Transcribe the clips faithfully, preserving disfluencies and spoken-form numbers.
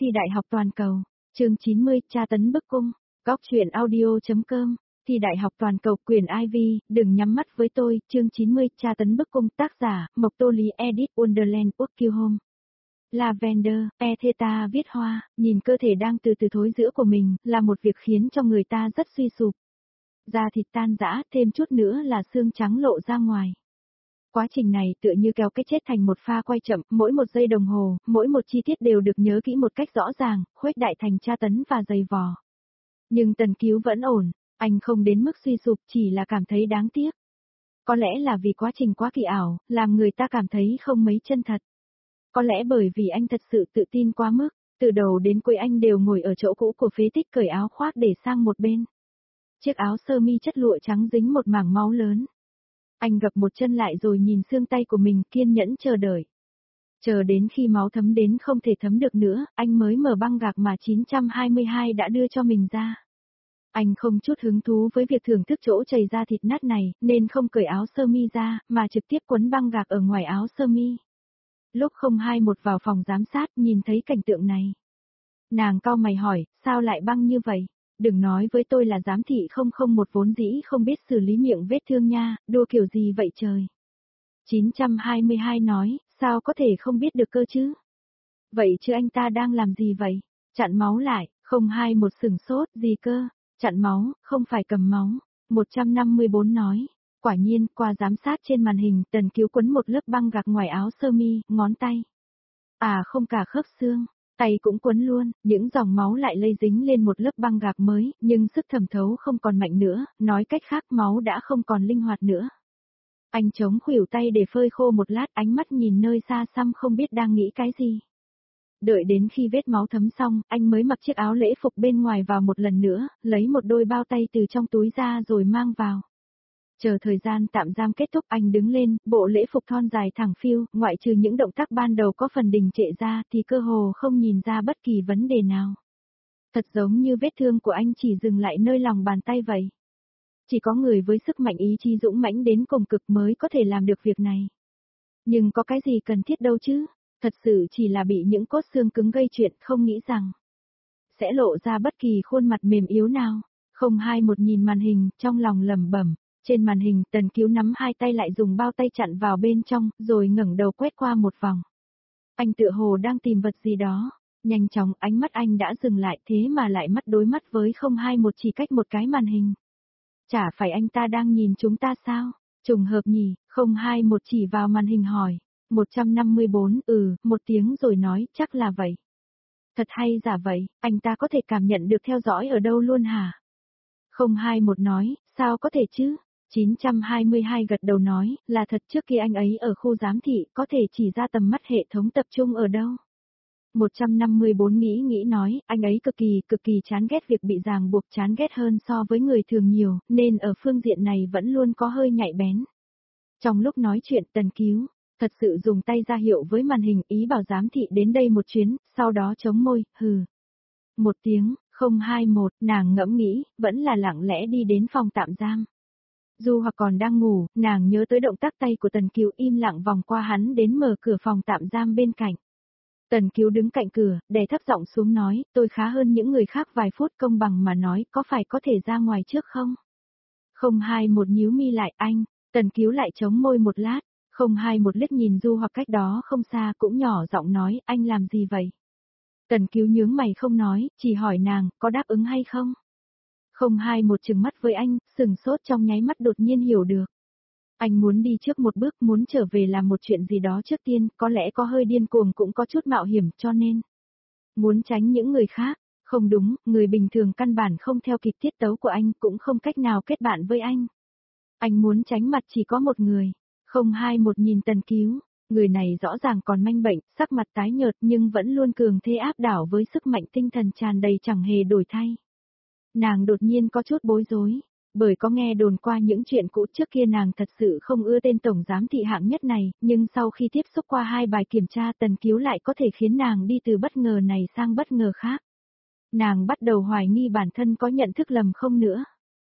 Thi đại học toàn cầu, chương chín mươi, tra tấn bức cung, góc truyện audio.com, Thi đại học toàn cầu, quyền Ivy, đừng nhắm mắt với tôi, chương chín mươi, tra tấn bức cung, tác giả, Mộc Tô Lý, edit, Wonderland, Quốc Kiêu Home. Lavender, E Theta viết hoa, nhìn cơ thể đang từ từ thối rữa của mình, là một việc khiến cho người ta rất suy sụp. Da thịt tan rã, thêm chút nữa là xương trắng lộ ra ngoài. Quá trình này tựa như kéo cái chết thành một pha quay chậm, mỗi một giây đồng hồ, mỗi một chi tiết đều được nhớ kỹ một cách rõ ràng, khuếch đại thành tra tấn và dày vò. Nhưng Tần Cứu vẫn ổn, anh không đến mức suy sụp, chỉ là cảm thấy đáng tiếc. Có lẽ là vì quá trình quá kỳ ảo, làm người ta cảm thấy không mấy chân thật. Có lẽ bởi vì anh thật sự tự tin quá mức, từ đầu đến cuối anh đều ngồi ở chỗ cũ của phế tích cởi áo khoác để sang một bên. Chiếc áo sơ mi chất lụa trắng dính một mảng máu lớn. Anh gập một chân lại rồi nhìn xương tay của mình, kiên nhẫn chờ đợi. Chờ đến khi máu thấm đến không thể thấm được nữa, anh mới mở băng gạc mà chín trăm hai mươi hai đã đưa cho mình ra. Anh không chút hứng thú với việc thưởng thức chỗ chảy ra thịt nát này, nên không cởi áo sơ mi ra, mà trực tiếp quấn băng gạc ở ngoài áo sơ mi. Lúc không hai một vào phòng giám sát nhìn thấy cảnh tượng này. Nàng cau mày hỏi, sao lại băng như vậy? Đừng nói với tôi là giám thị không không một vốn dĩ không biết xử lý miệng vết thương nha, đùa kiểu gì vậy trời? chín trăm hai mươi hai nói, sao có thể không biết được cơ chứ? Vậy chứ anh ta đang làm gì vậy? Chặn máu lại, không hai một sửng sốt, gì cơ? Chặn máu, không phải cầm máu. một trăm năm mươi bốn nói, quả nhiên, qua giám sát trên màn hình, Tần Cứu quấn một lớp băng gạc ngoài áo sơ mi, ngón tay. À không cả khớp xương. Tay cũng quấn luôn, những dòng máu lại lây dính lên một lớp băng gạc mới, nhưng sức thẩm thấu không còn mạnh nữa, nói cách khác máu đã không còn linh hoạt nữa. Anh chống khuỷu tay để phơi khô một lát, ánh mắt nhìn nơi xa xăm không biết đang nghĩ cái gì. Đợi đến khi vết máu thấm xong, anh mới mặc chiếc áo lễ phục bên ngoài vào một lần nữa, lấy một đôi bao tay từ trong túi ra rồi mang vào. Chờ thời gian tạm giam kết thúc anh đứng lên, bộ lễ phục thon dài thẳng phiu, ngoại trừ những động tác ban đầu có phần đình trệ ra thì cơ hồ không nhìn ra bất kỳ vấn đề nào. Thật giống như vết thương của anh chỉ dừng lại nơi lòng bàn tay vậy. Chỉ có người với sức mạnh ý chí dũng mãnh đến cùng cực mới có thể làm được việc này. Nhưng có cái gì cần thiết đâu chứ, thật sự chỉ là bị những cốt xương cứng gây chuyện, không nghĩ rằng sẽ lộ ra bất kỳ khuôn mặt mềm yếu nào. Không hai một nhìn màn hình, trong lòng lẩm bẩm. Trên màn hình, Tần Cứu nắm hai tay lại dùng bao tay chặn vào bên trong, rồi ngẩng đầu quét qua một vòng. Anh tựa hồ đang tìm vật gì đó. Nhanh chóng, ánh mắt anh đã dừng lại, thế mà lại mắt đối mắt với không hai một chỉ cách một cái màn hình. Chả phải anh ta đang nhìn chúng ta sao? Trùng hợp nhỉ, không hai một chỉ vào màn hình hỏi. một trăm năm mươi bốn, ừ, một tiếng rồi nói, chắc là vậy. Thật hay giả vậy, anh ta có thể cảm nhận được theo dõi ở đâu luôn hả? không hai một nói, sao có thể chứ? chín trăm hai mươi hai gật đầu nói, là thật, trước khi anh ấy ở khu giám thị, có thể chỉ ra tầm mắt hệ thống tập trung ở đâu. một trăm năm mươi bốn nghĩ nghĩ nói, anh ấy cực kỳ, cực kỳ chán ghét việc bị ràng buộc, chán ghét hơn so với người thường nhiều, nên ở phương diện này vẫn luôn có hơi nhạy bén. Trong lúc nói chuyện, Tần Cứu thật sự dùng tay ra hiệu với màn hình, ý bảo giám thị đến đây một chuyến, sau đó chống môi, hừ. Một tiếng, không hai một, nàng ngẫm nghĩ, vẫn là lặng lẽ đi đến phòng tạm giam. Dù hoặc còn đang ngủ, nàng nhớ tới động tác tay của Tần Cứu, im lặng vòng qua hắn đến mở cửa phòng tạm giam bên cạnh. Tần Cứu đứng cạnh cửa, đè thấp giọng xuống nói, tôi khá hơn những người khác vài phút, công bằng mà nói, có phải có thể ra ngoài trước không? không hai một nhíu mi lại, anh. Tần Cứu lại chống môi một lát, không hai một liếc nhìn Du hoặc cách đó không xa, cũng nhỏ giọng nói, anh làm gì vậy? Tần Cứu nhướng mày không nói, chỉ hỏi nàng, có đáp ứng hay không? không hai một chừng mắt với anh, sừng sốt trong nháy mắt đột nhiên hiểu được. Anh muốn đi trước một bước, muốn trở về làm một chuyện gì đó trước tiên, có lẽ có hơi điên cuồng cũng có chút mạo hiểm, cho nên muốn tránh những người khác. Không đúng, người bình thường căn bản không theo kịp tiết tấu của anh, cũng không cách nào kết bạn với anh. Anh muốn tránh mặt chỉ có một người. không hai một nhìn Tần Cứu, người này rõ ràng còn manh bệnh, sắc mặt tái nhợt nhưng vẫn luôn cường thế áp đảo với sức mạnh tinh thần tràn đầy chẳng hề đổi thay. Nàng đột nhiên có chút bối rối, bởi có nghe đồn qua những chuyện cũ trước kia nàng thật sự không ưa tên tổng giám thị hạng nhất này, nhưng sau khi tiếp xúc qua hai bài kiểm tra Tần Cứu lại có thể khiến nàng đi từ bất ngờ này sang bất ngờ khác. Nàng bắt đầu hoài nghi bản thân có nhận thức lầm không nữa.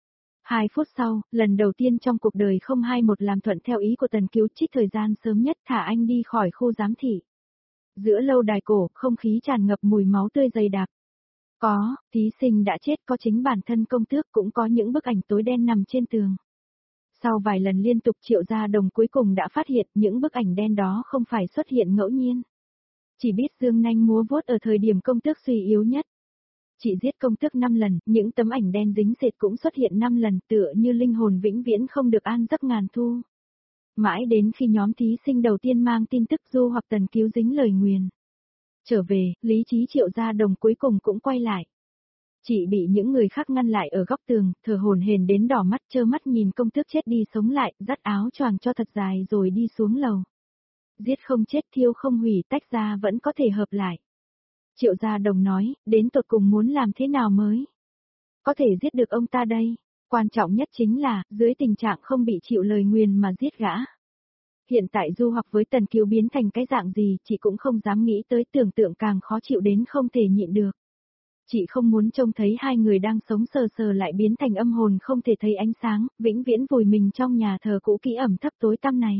Hai phút sau, lần đầu tiên trong cuộc đời không hai một làm thuận theo ý của Tần Cứu, trích thời gian sớm nhất thả anh đi khỏi khu giám thị. Giữa lâu đài cổ, không khí tràn ngập mùi máu tươi dày đặc. Có, thí sinh đã chết, có chính bản thân công tước, cũng có những bức ảnh tối đen nằm trên tường. Sau vài lần liên tục Triệu Gia Đồng cuối cùng đã phát hiện những bức ảnh đen đó không phải xuất hiện ngẫu nhiên. Chỉ biết dương nanh múa vuốt ở thời điểm công tước suy yếu nhất. Chị giết công tước năm lần, những tấm ảnh đen dính dệt cũng xuất hiện năm lần, tựa như linh hồn vĩnh viễn không được an giấc ngàn thu. Mãi đến khi nhóm thí sinh đầu tiên mang tin tức Du hoặc Tần Cứu dính lời nguyền. Trở về, lý trí Triệu Gia Đồng cuối cùng cũng quay lại. Chị bị những người khác ngăn lại ở góc tường, thở hổn hển đến đỏ mắt, trơ mắt nhìn công tước chết đi sống lại, dắt áo choàng cho thật dài rồi đi xuống lầu. Giết không chết, thiêu không hủy, tách ra vẫn có thể hợp lại. Triệu Gia Đồng nói, đến tột cùng muốn làm thế nào mới có thể giết được ông ta đây? Quan trọng nhất chính là, dưới tình trạng không bị chịu lời nguyền mà giết gã. Hiện tại Du hoặc với Tần Cứu biến thành cái dạng gì, chị cũng không dám nghĩ tới, tưởng tượng càng khó chịu đến không thể nhịn được. Chị không muốn trông thấy hai người đang sống sờ sờ lại biến thành âm hồn không thể thấy ánh sáng, vĩnh viễn vùi mình trong nhà thờ cũ kỹ ẩm thấp tối tăm này.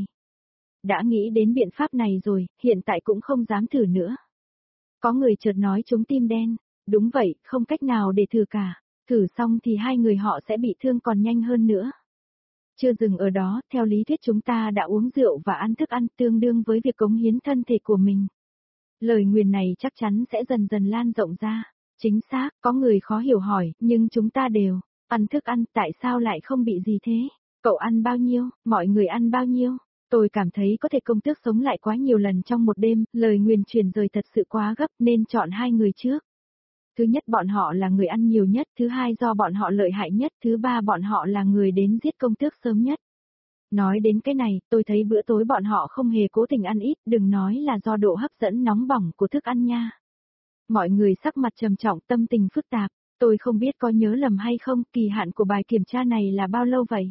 Đã nghĩ đến biện pháp này rồi, hiện tại cũng không dám thử nữa. Có người chợt nói chúng tim đen. Đúng vậy, không cách nào để thử cả. Thử xong thì hai người họ sẽ bị thương còn nhanh hơn nữa. Chưa dừng ở đó, theo lý thuyết chúng ta đã uống rượu và ăn thức ăn tương đương với việc cống hiến thân thể của mình. Lời nguyền này chắc chắn sẽ dần dần lan rộng ra. Chính xác, có người khó hiểu hỏi, nhưng chúng ta đều ăn thức ăn, tại sao lại không bị gì thế? Cậu ăn bao nhiêu, mọi người ăn bao nhiêu? Tôi cảm thấy có thể công tước sống lại quá nhiều lần trong một đêm, lời nguyền truyền rời thật sự quá gấp nên chọn hai người trước. Thứ nhất bọn họ là người ăn nhiều nhất, thứ hai do bọn họ lợi hại nhất, thứ ba bọn họ là người đến giết công tước sớm nhất. Nói đến cái này, tôi thấy bữa tối bọn họ không hề cố tình ăn ít, đừng nói là do độ hấp dẫn nóng bỏng của thức ăn nha. Mọi người sắc mặt trầm trọng, tâm tình phức tạp, tôi không biết có nhớ lầm hay không, kỳ hạn của bài kiểm tra này là bao lâu vậy?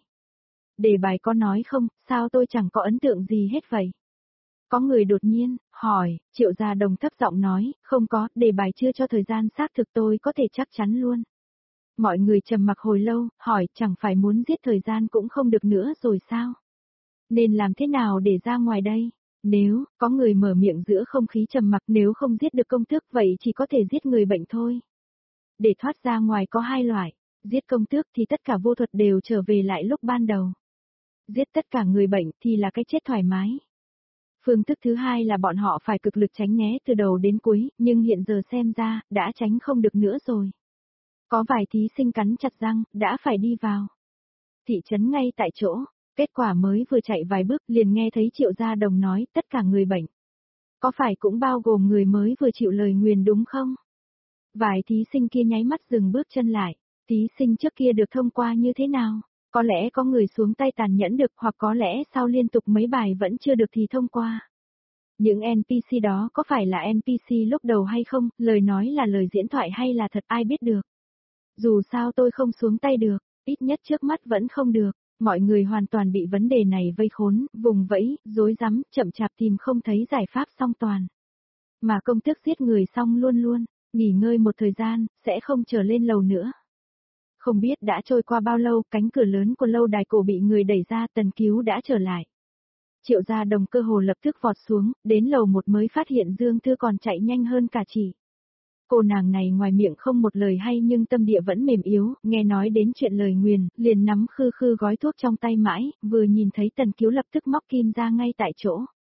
Đề bài có nói không, sao tôi chẳng có ấn tượng gì hết vậy? Có người đột nhiên, hỏi, Triệu Gia Đồng thấp giọng nói, không có, đề bài chưa cho thời gian xác thực tôi có thể chắc chắn luôn. Mọi người trầm mặc hồi lâu, hỏi, chẳng phải muốn giết thời gian cũng không được nữa rồi sao? Nên làm thế nào để ra ngoài đây? Nếu, có người mở miệng giữa không khí trầm mặc, nếu không giết được công tước vậy chỉ có thể giết người bệnh thôi. Để thoát ra ngoài có hai loại, giết công tước thì tất cả vô thuật đều trở về lại lúc ban đầu. Giết tất cả người bệnh thì là cái chết thoải mái. Phương thức thứ hai là bọn họ phải cực lực tránh né từ đầu đến cuối, nhưng hiện giờ xem ra, đã tránh không được nữa rồi. Có vài thí sinh cắn chặt răng, đã phải đi vào thị trấn ngay tại chỗ. Kết quả mới vừa chạy vài bước liền nghe thấy Triệu Gia Đồng nói tất cả người bệnh. Có phải cũng bao gồm người mới vừa chịu lời nguyền đúng không? Vài thí sinh kia nháy mắt dừng bước chân lại. Thí sinh trước kia được thông qua như thế nào? Có lẽ có người xuống tay tàn nhẫn được, hoặc có lẽ sau liên tục mấy bài vẫn chưa được thì thông qua. Những en pê xê đó có phải là en pê xê lúc đầu hay không, lời nói là lời diễn thoại hay là thật ai biết được. Dù sao tôi không xuống tay được, ít nhất trước mắt vẫn không được. Mọi người hoàn toàn bị vấn đề này vây khốn, vùng vẫy, rối rắm, chậm chạp tìm không thấy giải pháp song toàn. Mà công tước giết người xong luôn luôn, nghỉ ngơi một thời gian, sẽ không trở lên lầu nữa. Không biết đã trôi qua bao lâu, cánh cửa lớn của lâu đài cổ bị người đẩy ra, Tần Cứu đã trở lại. Triệu Gia Đồng cơ hồ lập tức vọt xuống, đến lầu một mới phát hiện Dương Thư còn chạy nhanh hơn cả chị. Cô nàng này ngoài miệng không một lời hay nhưng tâm địa vẫn mềm yếu, nghe nói đến chuyện lời nguyền, liền nắm khư khư gói thuốc trong tay mãi, vừa nhìn thấy Tần Cứu lập tức móc kim ra ngay tại chỗ.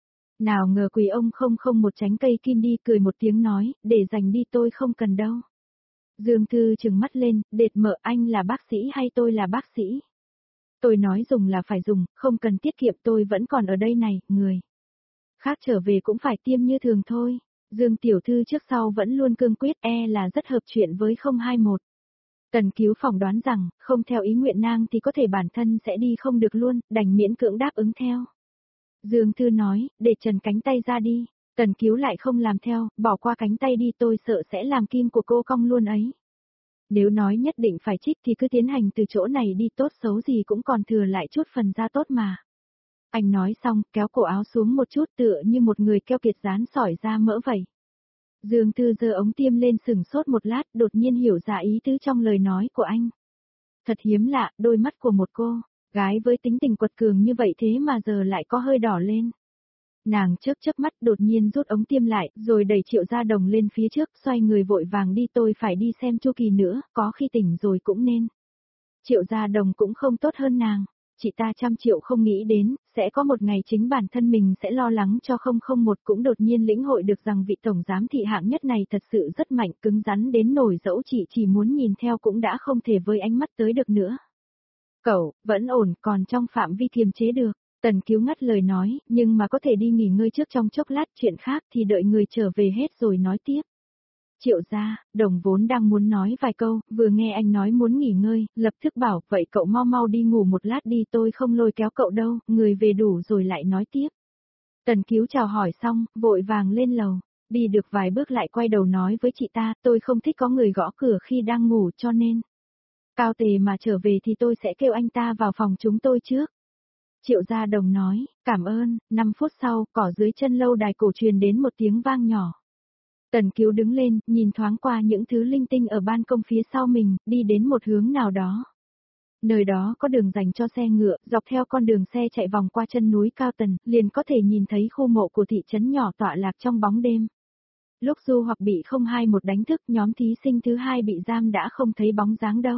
Nào ngờ quỳ ông không không một tránh cây kim đi, cười một tiếng nói, để dành đi tôi không cần đâu. Dương Thư trừng mắt lên, đệt mợ, anh là bác sĩ hay tôi là bác sĩ? Tôi nói dùng là phải dùng, không cần tiết kiệm, tôi vẫn còn ở đây này, người khác trở về cũng phải tiêm như thường thôi. Dương tiểu thư trước sau vẫn luôn cương quyết, e là rất hợp chuyện với không hai một. Tần Cứu phỏng đoán rằng, không theo ý nguyện nang thì có thể bản thân sẽ đi không được luôn, đành miễn cưỡng đáp ứng theo. Dương Thư nói, để trần cánh tay ra đi. Tần Cứu lại không làm theo, bỏ qua cánh tay đi, tôi sợ sẽ làm kim của cô cong luôn ấy. Nếu nói nhất định phải trích thì cứ tiến hành từ chỗ này đi, tốt xấu gì cũng còn thừa lại chút phần da tốt mà. Anh nói xong, kéo cổ áo xuống một chút tựa như một người keo kiệt dán sỏi ra mỡ vậy. Dương Thư giơ ống tiêm lên sừng sốt một lát, đột nhiên hiểu ra ý tứ trong lời nói của anh. Thật hiếm lạ, đôi mắt của một cô gái với tính tình quật cường như vậy thế mà giờ lại có hơi đỏ lên. Nàng chớp chớp mắt đột nhiên rút ống tiêm lại, rồi đẩy Triệu Gia Đồng lên phía trước, xoay người vội vàng đi tôi phải đi xem Chu Kỳ nữa, có khi tỉnh rồi cũng nên. Triệu Gia Đồng cũng không tốt hơn nàng. Chị ta trăm triệu không nghĩ đến, sẽ có một ngày chính bản thân mình sẽ lo lắng cho không không một cũng đột nhiên lĩnh hội được rằng vị tổng giám thị hạng nhất này thật sự rất mạnh cứng rắn đến nổi dẫu chị chỉ muốn nhìn theo cũng đã không thể với ánh mắt tới được nữa. Cậu, vẫn ổn, còn trong phạm vi kiềm chế được. Tần Cứu ngắt lời nói, nhưng mà có thể đi nghỉ ngơi trước trong chốc lát, chuyện khác thì đợi người trở về hết rồi nói tiếp. Triệu Gia, Đồng vốn đang muốn nói vài câu, vừa nghe anh nói muốn nghỉ ngơi, lập tức bảo, vậy cậu mau mau đi ngủ một lát đi, tôi không lôi kéo cậu đâu, người về đủ rồi lại nói tiếp. Tần Cứu chào hỏi xong, vội vàng lên lầu, đi được vài bước lại quay đầu nói với chị ta, tôi không thích có người gõ cửa khi đang ngủ cho nên. Cao Tề mà trở về thì tôi sẽ kêu anh ta vào phòng chúng tôi trước. Triệu Gia Đồng nói, cảm ơn, năm phút sau, cỏ dưới chân lâu đài cổ truyền đến một tiếng vang nhỏ. Tần Cứu đứng lên, nhìn thoáng qua những thứ linh tinh ở ban công phía sau mình, đi đến một hướng nào đó. Nơi đó có đường dành cho xe ngựa, dọc theo con đường xe chạy vòng qua chân núi cao tần, liền có thể nhìn thấy khu mộ của thị trấn nhỏ tọa lạc trong bóng đêm. Lúc Du Hoặc bị không hai một đánh thức, nhóm thí sinh thứ hai bị giam đã không thấy bóng dáng đâu.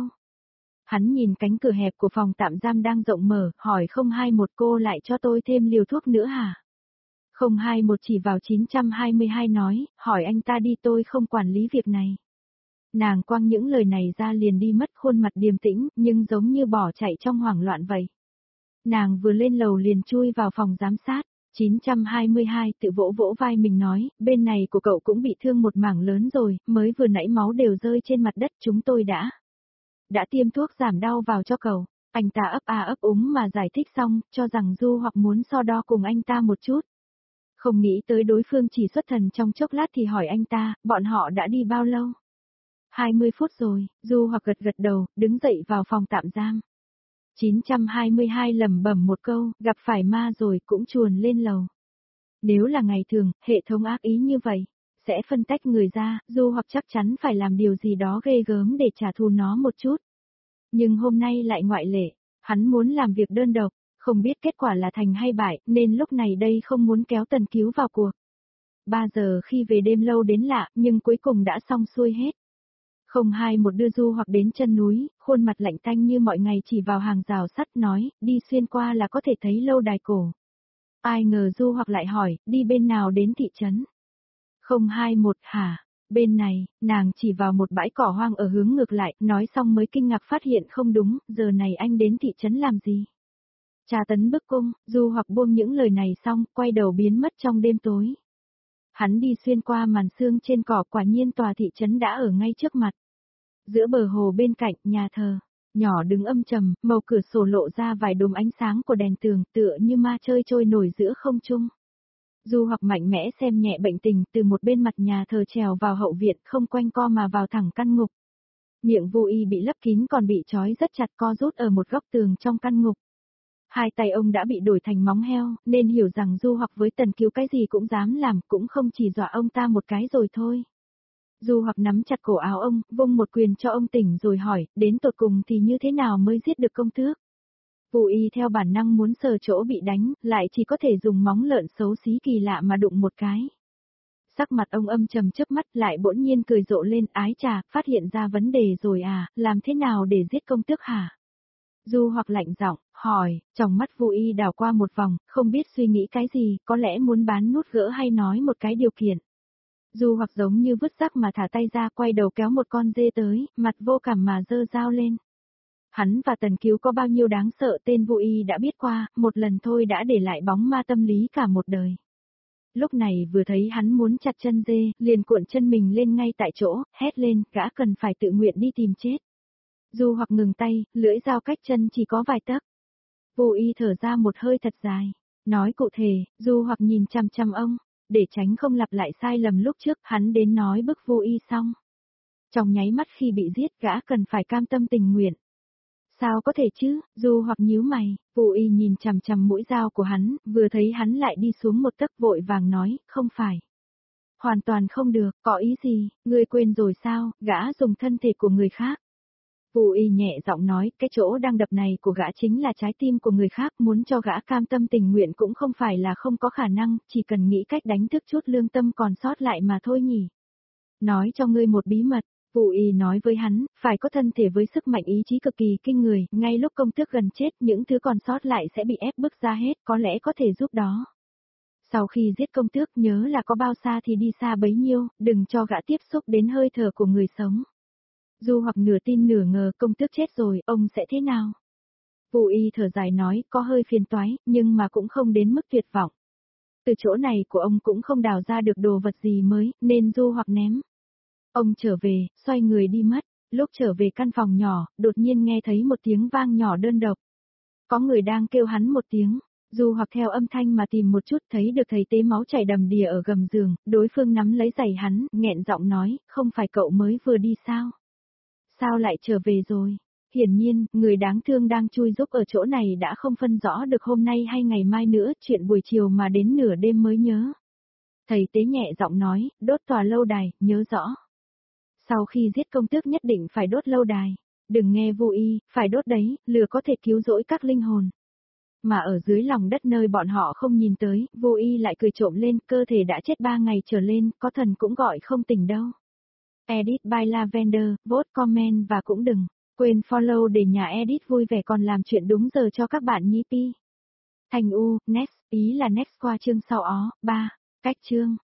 Hắn nhìn cánh cửa hẹp của phòng tạm giam đang rộng mở, hỏi không hai một cô lại cho tôi thêm liều thuốc nữa hả? không hai một chỉ vào chín trăm hai mươi hai nói, hỏi anh ta đi tôi không quản lý việc này. Nàng quăng những lời này ra liền đi mất khuôn mặt điềm tĩnh, nhưng giống như bỏ chạy trong hoảng loạn vậy. Nàng vừa lên lầu liền chui vào phòng giám sát, chín trăm hai mươi hai tự vỗ vỗ vai mình nói, bên này của cậu cũng bị thương một mảng lớn rồi, mới vừa nãy máu đều rơi trên mặt đất chúng tôi đã. Đã tiêm thuốc giảm đau vào cho cậu, anh ta ấp a ấp úng mà giải thích xong, cho rằng Du Hoặc muốn so đo cùng anh ta một chút. Không nghĩ tới đối phương chỉ xuất thần trong chốc lát thì hỏi anh ta, bọn họ đã đi bao lâu? hai mươi phút rồi, Du Hoặc gật gật đầu, đứng dậy vào phòng tạm giam. chín trăm hai mươi hai lẩm bẩm một câu, gặp phải ma rồi cũng chuồn lên lầu. Nếu là ngày thường, hệ thống ác ý như vậy, sẽ phân tách người ra, Du Hoặc chắc chắn phải làm điều gì đó ghê gớm để trả thù nó một chút. Nhưng hôm nay lại ngoại lệ, hắn muốn làm việc đơn độc, không biết kết quả là thành hay bại, nên lúc này đây không muốn kéo Tần Cứu vào cuộc. ba giờ khi về đêm lâu đến lạ, nhưng cuối cùng đã xong xuôi hết. không hai một đưa Du Hoặc đến chân núi, khuôn mặt lạnh tanh như mọi ngày chỉ vào hàng rào sắt nói, đi xuyên qua là có thể thấy lâu đài cổ. Ai ngờ Du Hoặc lại hỏi, đi bên nào đến thị trấn? không hai một hả? Bên này, nàng chỉ vào một bãi cỏ hoang ở hướng ngược lại, nói xong mới kinh ngạc phát hiện không đúng, giờ này anh đến thị trấn làm gì? Tra tấn bức cung, Du Hoặc buông những lời này xong, quay đầu biến mất trong đêm tối. Hắn đi xuyên qua màn sương trên cỏ, quả nhiên tòa thị trấn đã ở ngay trước mặt. Giữa bờ hồ bên cạnh, nhà thờ, nhỏ đứng âm trầm, màu cửa sổ lộ ra vài đốm ánh sáng của đèn tường, tựa như ma chơi trôi nổi giữa không trung. Du Hoặc mạnh mẽ xem nhẹ bệnh tình, từ một bên mặt nhà thờ trèo vào hậu viện, không quanh co mà vào thẳng căn ngục. Miệng Vô Y bị lấp kín còn bị trói rất chặt, co rút ở một góc tường trong căn ngục. Hai tay ông đã bị đổi thành móng heo, nên hiểu rằng Du Hoặc với Tần Cứu cái gì cũng dám làm, cũng không chỉ dọa ông ta một cái rồi thôi. Du Hoặc nắm chặt cổ áo ông, vung một quyền cho ông tỉnh rồi hỏi, đến tột cùng thì như thế nào mới giết được công tước? Vô Y theo bản năng muốn sờ chỗ bị đánh, lại chỉ có thể dùng móng lợn xấu xí kỳ lạ mà đụng một cái. Sắc mặt ông âm trầm chớp mắt lại bỗng nhiên cười rộ lên, ái chà, phát hiện ra vấn đề rồi à, làm thế nào để giết công tước hả? Du Hoặc lạnh giọng, hỏi, trong mắt Vô Y đảo qua một vòng, không biết suy nghĩ cái gì, có lẽ muốn bán nút gỡ hay nói một cái điều kiện. Du Hoặc giống như vứt rác mà thả tay ra, quay đầu kéo một con dê tới, mặt vô cảm mà giơ dao lên. Hắn và Tần Cứu có bao nhiêu đáng sợ tên Vô Y đã biết qua, một lần thôi đã để lại bóng ma tâm lý cả một đời. Lúc này vừa thấy hắn muốn chặt chân dê, liền cuộn chân mình lên ngay tại chỗ, hét lên, gã cần phải tự nguyện đi tìm chết. Du Hoặc ngừng tay, lưỡi dao cách chân chỉ có vài tấc. Vô Y thở ra một hơi thật dài. Nói cụ thể, Du Hoặc nhìn chăm chăm ông, để tránh không lặp lại sai lầm lúc trước, hắn đến nói bức Vô Y xong. Trong nháy mắt khi bị giết, gã cần phải cam tâm tình nguyện. Sao có thể chứ? Du Hoặc nhíu mày, Vô Y nhìn chằm chằm mũi dao của hắn, vừa thấy hắn lại đi xuống một tấc vội vàng nói, không phải. Hoàn toàn không được, có ý gì, ngươi quên rồi sao, gã dùng thân thể của người khác. Vu Y nhẹ giọng nói, cái chỗ đang đập này của gã chính là trái tim của người khác, muốn cho gã cam tâm tình nguyện cũng không phải là không có khả năng, chỉ cần nghĩ cách đánh thức chút lương tâm còn sót lại mà thôi nhỉ. Nói cho ngươi một bí mật, Vu Y nói với hắn, phải có thân thể với sức mạnh ý chí cực kỳ kinh người, ngay lúc công tước gần chết những thứ còn sót lại sẽ bị ép bức ra hết, có lẽ có thể giúp đó. Sau khi giết công tước nhớ là có bao xa thì đi xa bấy nhiêu, đừng cho gã tiếp xúc đến hơi thở của người sống. Du hoặc nửa tin nửa ngờ công tước chết rồi, ông sẽ thế nào? Vu Y thở dài nói, có hơi phiền toái, nhưng mà cũng không đến mức tuyệt vọng. Từ chỗ này của ông cũng không đào ra được đồ vật gì mới, nên du hoặc ném. Ông trở về, xoay người đi mất, lúc trở về căn phòng nhỏ, đột nhiên nghe thấy một tiếng vang nhỏ đơn độc. Có người đang kêu hắn một tiếng, du hoặc theo âm thanh mà tìm một chút thấy được thầy tế máu chảy đầm đìa ở gầm giường, đối phương nắm lấy giày hắn, nghẹn giọng nói, không phải cậu mới vừa đi sao? Sao lại trở về rồi? Hiển nhiên, người đáng thương đang chui rúc ở chỗ này đã không phân rõ được hôm nay hay ngày mai nữa, chuyện buổi chiều mà đến nửa đêm mới nhớ. Thầy tế nhẹ giọng nói, đốt tòa lâu đài, nhớ rõ. Sau khi giết công tước nhất định phải đốt lâu đài. Đừng nghe Vu Y, phải đốt đấy, lửa có thể cứu rỗi các linh hồn. Mà ở dưới lòng đất nơi bọn họ không nhìn tới, Vu Y lại cười trộm lên, cơ thể đã chết ba ngày trở lên, có thần cũng gọi không tỉnh đâu. Edit by Lavender, vote comment và cũng đừng quên follow để nhà Edit vui vẻ còn làm chuyện đúng giờ cho các bạn nhí pi. Thành U, next, ý là next qua chương sau ó, ba, cách chương.